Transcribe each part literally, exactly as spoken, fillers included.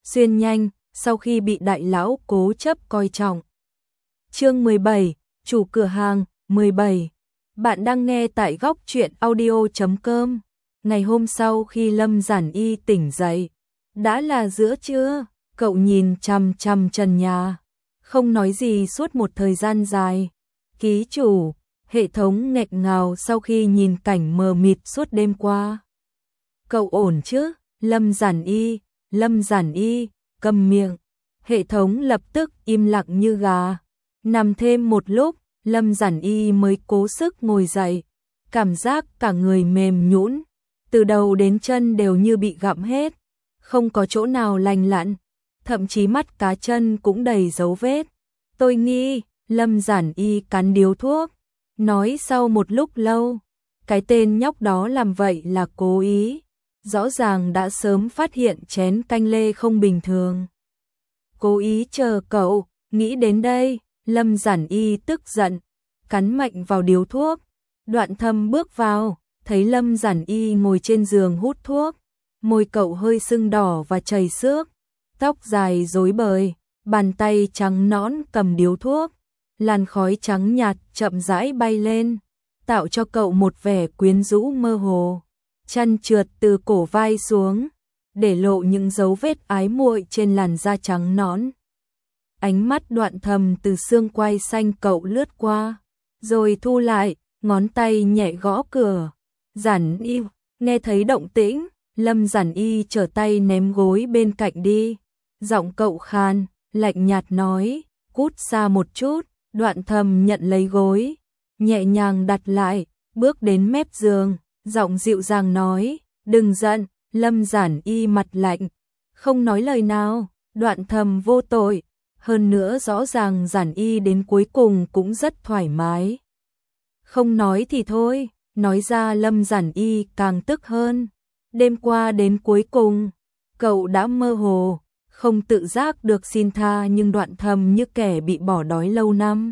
xuyên nhanh, sau khi bị đại lão cố chấp coi trọng. Chương mười bảy, chủ cửa hàng, mười bảy. Bạn đang nghe tại góc truyện audio chấm com. Ngày hôm sau khi Lâm Giản Y tỉnh dậy, đã là giữa trưa, cậu nhìn chằm chằm trần nhà, không nói gì suốt một thời gian dài. Ký chủ, hệ thống nghẹn ngào sau khi nhìn cảnh mờ mịt suốt đêm qua. Cậu ổn chứ? Lâm Giản Y, Lâm Giản Y, cầm miệng. Hệ thống lập tức im lặng như gà. Nằm thêm một lúc, Lâm Giản Y mới cố sức ngồi dậy, cảm giác cả người mềm nhũn, từ đầu đến chân đều như bị gặm hết, không có chỗ nào lành lặn, thậm chí mắt cá chân cũng đầy dấu vết. Tôi nghĩ, Lâm Giản Y cắn điếu thuốc, nói sau một lúc lâu, cái tên nhóc đó làm vậy là cố ý, rõ ràng đã sớm phát hiện chén canh lê không bình thường. Cố ý chờ cậu, nghĩ đến đây, Lâm Giản Y tức giận, cắn mạnh vào điếu thuốc. Đoạn Thâm bước vào, thấy Lâm Giản Y ngồi trên giường hút thuốc, môi cậu hơi sưng đỏ và chảy xước, tóc dài rối bời, bàn tay trắng nõn cầm điếu thuốc, làn khói trắng nhạt chậm rãi bay lên, tạo cho cậu một vẻ quyến rũ mơ hồ. Chân trượt từ cổ vai xuống, để lộ những dấu vết ái muội trên làn da trắng nõn. Ánh mắt Đoạn Thâm từ xương quai xanh cậu lướt qua, rồi thu lại, ngón tay nhẹ gõ cửa. Giản Y, nghe thấy động tĩnh, Lâm Giản Y trở tay ném gối bên cạnh đi. Giọng cậu khan, lạnh nhạt nói, cút xa một chút. Đoạn Thâm nhận lấy gối, nhẹ nhàng đặt lại, bước đến mép giường, giọng dịu dàng nói, đừng giận. Lâm Giản Y mặt lạnh, không nói lời nào. Đoạn Thâm vô tội, hơn nữa rõ ràng Giản Y đến cuối cùng cũng rất thoải mái. Không nói thì thôi, nói ra Lâm Giản Y càng tức hơn. Đêm qua đến cuối cùng, cậu đã mơ hồ, không tự giác được xin tha, nhưng Đoạn Thâm như kẻ bị bỏ đói lâu năm,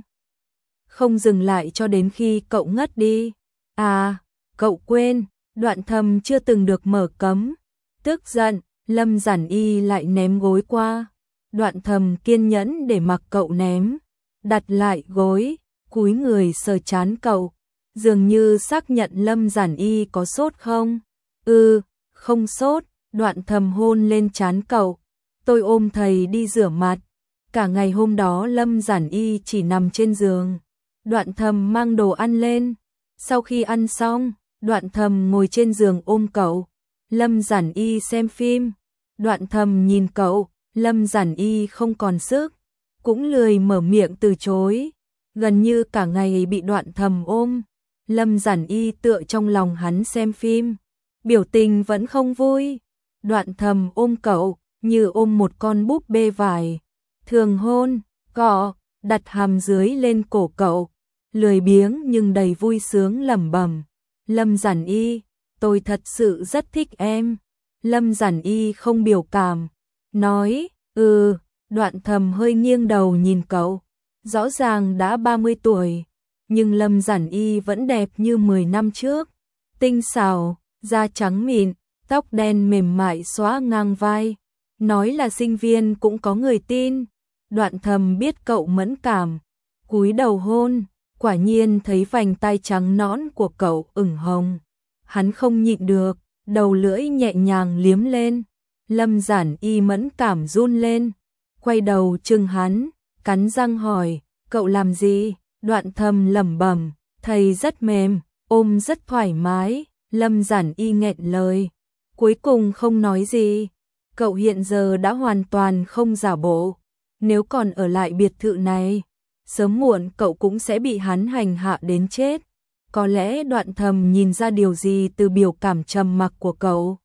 không dừng lại cho đến khi cậu ngất đi. À, cậu quên, Đoạn Thâm chưa từng được mở cấm. Tức giận, Lâm Giản Y lại ném gối qua. Đoạn Thâm kiên nhẫn để mặc cậu ném, đặt lại gối, cúi người sờ trán cậu, dường như xác nhận Lâm Giản Y có sốt không. Ừ, không sốt. Đoạn Thâm hôn lên trán cậu. Tôi ôm thầy đi rửa mặt. Cả ngày hôm đó Lâm Giản Y chỉ nằm trên giường. Đoạn Thâm mang đồ ăn lên. Sau khi ăn xong, Đoạn Thâm ngồi trên giường ôm cậu. Lâm Giản Y xem phim. Đoạn Thâm nhìn cậu. Lâm Giản Y không còn sức, cũng lười mở miệng từ chối, gần như cả ngày bị Đoạn Thâm ôm. Lâm Giản Y tựa trong lòng hắn xem phim, biểu tình vẫn không vui. Đoạn Thâm ôm cậu như ôm một con búp bê vải, thường hôn, cọ, đặt hàm dưới lên cổ cậu, lười biếng nhưng đầy vui sướng lẩm bẩm, Lâm Giản Y, tôi thật sự rất thích em. Lâm Giản Y không biểu cảm, nói, ừ. Đoạn Thâm hơi nghiêng đầu nhìn cậu, rõ ràng đã ba mươi tuổi, nhưng Lâm Giản Y vẫn đẹp như mười năm trước, tinh xảo, da trắng mịn, tóc đen mềm mại xõa ngang vai, nói là sinh viên cũng có người tin. Đoạn Thâm biết cậu mẫn cảm, cúi đầu hôn, quả nhiên thấy vành tai trắng nõn của cậu ửng hồng, hắn không nhịn được, đầu lưỡi nhẹ nhàng liếm lên. Lâm Giản Y mẫn cảm run lên, quay đầu trừng hắn, cắn răng hỏi, cậu làm gì? Đoạn Thâm lẩm bẩm, thầy rất mềm, ôm rất thoải mái. Lâm Giản Y nghẹn lời, cuối cùng không nói gì. Cậu hiện giờ đã hoàn toàn không giả bộ, nếu còn ở lại biệt thự này, sớm muộn cậu cũng sẽ bị hắn hành hạ đến chết. Có lẽ Đoạn Thâm nhìn ra điều gì từ biểu cảm trầm mặc của cậu.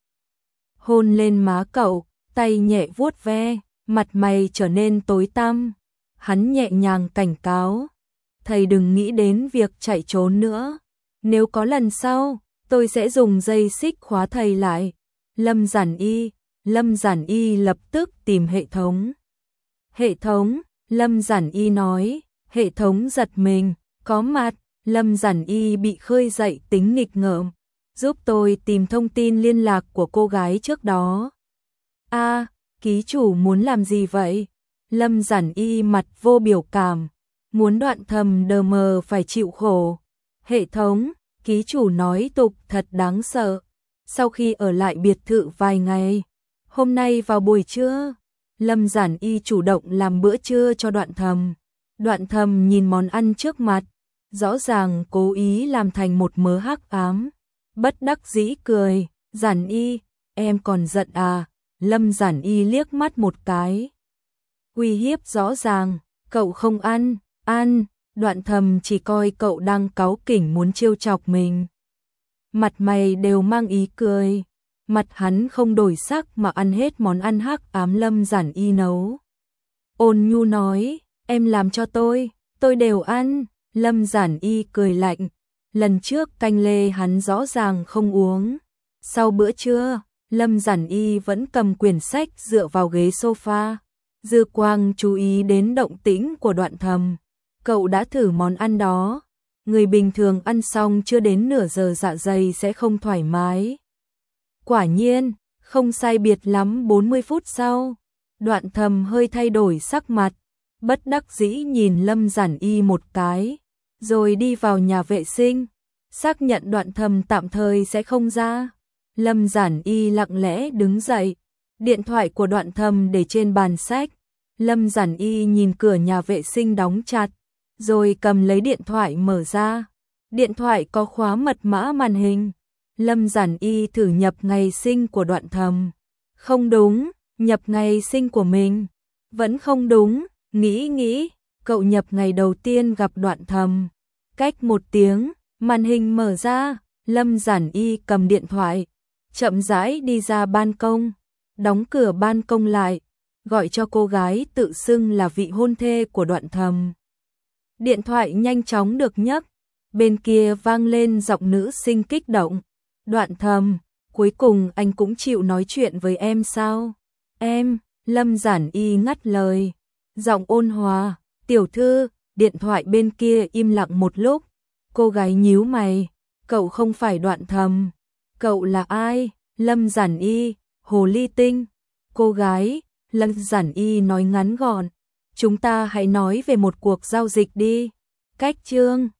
Hôn lên má cậu, tay nhẹ vuốt ve, mặt mày trở nên tối tăm. Hắn nhẹ nhàng cảnh cáo, thầy đừng nghĩ đến việc chạy trốn nữa. Nếu có lần sau, tôi sẽ dùng dây xích khóa thầy lại. Lâm Giản Y, Lâm Giản Y lập tức tìm hệ thống. Hệ thống, Lâm Giản Y nói, hệ thống giật mình, có mặt. Lâm Giản Y bị khơi dậy tính nghịch ngợm, giúp tôi tìm thông tin liên lạc của cô gái trước đó. A, Ký chủ muốn làm gì vậy? Lâm Giản Y mặt vô biểu cảm, muốn Đoạn Thầm đờ mờ phải chịu khổ. Hệ thống, ký chủ nói tục thật đáng sợ. Sau khi ở lại biệt thự vài ngày, hôm nay vào buổi trưa, Lâm Giản Y chủ động làm bữa trưa cho Đoạn Thầm. Đoạn Thầm nhìn món ăn trước mặt, rõ ràng cố ý làm thành một mớ hắc ám. Bất đắc dĩ cười, Giản Y, em còn giận à? Lâm Giản Y liếc mắt một cái. Uy hiếp rõ ràng, cậu không ăn, ăn, Đoạn Thầm chỉ coi cậu đang cáu kỉnh muốn trêu chọc mình. Mặt mày đều mang ý cười, mặt hắn không đổi sắc mà ăn hết món ăn hắc ám Lâm Giản Y nấu. Ôn nhu nói, em làm cho tôi, tôi đều ăn. Lâm Giản Y cười lạnh, lần trước canh lê hắn rõ ràng không uống. Sau bữa trưa, Lâm Giản Y vẫn cầm quyển sách dựa vào ghế sofa. Dư Quang chú ý đến động tĩnh của Đoạn Thầm. Cậu đã thử món ăn đó. Người bình thường ăn xong chưa đến nửa giờ dạ dày sẽ không thoải mái. Quả nhiên, không sai biệt lắm bốn mươi phút sau, Đoạn Thầm hơi thay đổi sắc mặt, bất đắc dĩ nhìn Lâm Giản Y một cái, rồi đi vào nhà vệ sinh, xác nhận Đoạn Thầm tạm thời sẽ không ra. Lâm Giản Y lặng lẽ đứng dậy, điện thoại của Đoạn Thầm để trên bàn sách. Lâm Giản Y nhìn cửa nhà vệ sinh đóng chặt, rồi cầm lấy điện thoại mở ra. Điện thoại có khóa mật mã màn hình. Lâm Giản Y thử nhập ngày sinh của Đoạn Thầm. Không đúng, nhập ngày sinh của mình. Vẫn không đúng, nghĩ nghĩ, cậu nhập ngày đầu tiên gặp Đoạn Thầm. Cách một tiếng, màn hình mở ra, Lâm Giản Y cầm điện thoại, chậm rãi đi ra ban công, đóng cửa ban công lại, gọi cho cô gái tự xưng là vị hôn thê của Đoạn Thầm. Điện thoại nhanh chóng được nhấc, bên kia vang lên giọng nữ sinh kích động. Đoạn Thầm, cuối cùng anh cũng chịu nói chuyện với em sao? Em, Lâm Giản Y ngắt lời, giọng ôn hòa, tiểu thư. Điện thoại bên kia im lặng một lúc, cô gái nhíu mày, cậu không phải Đoạn Thầm. Cậu là ai? Lâm Giản Y, hồ ly tinh. Cô gái, Lâm Giản Y nói ngắn gọn, chúng ta hãy nói về một cuộc giao dịch đi. Cách chương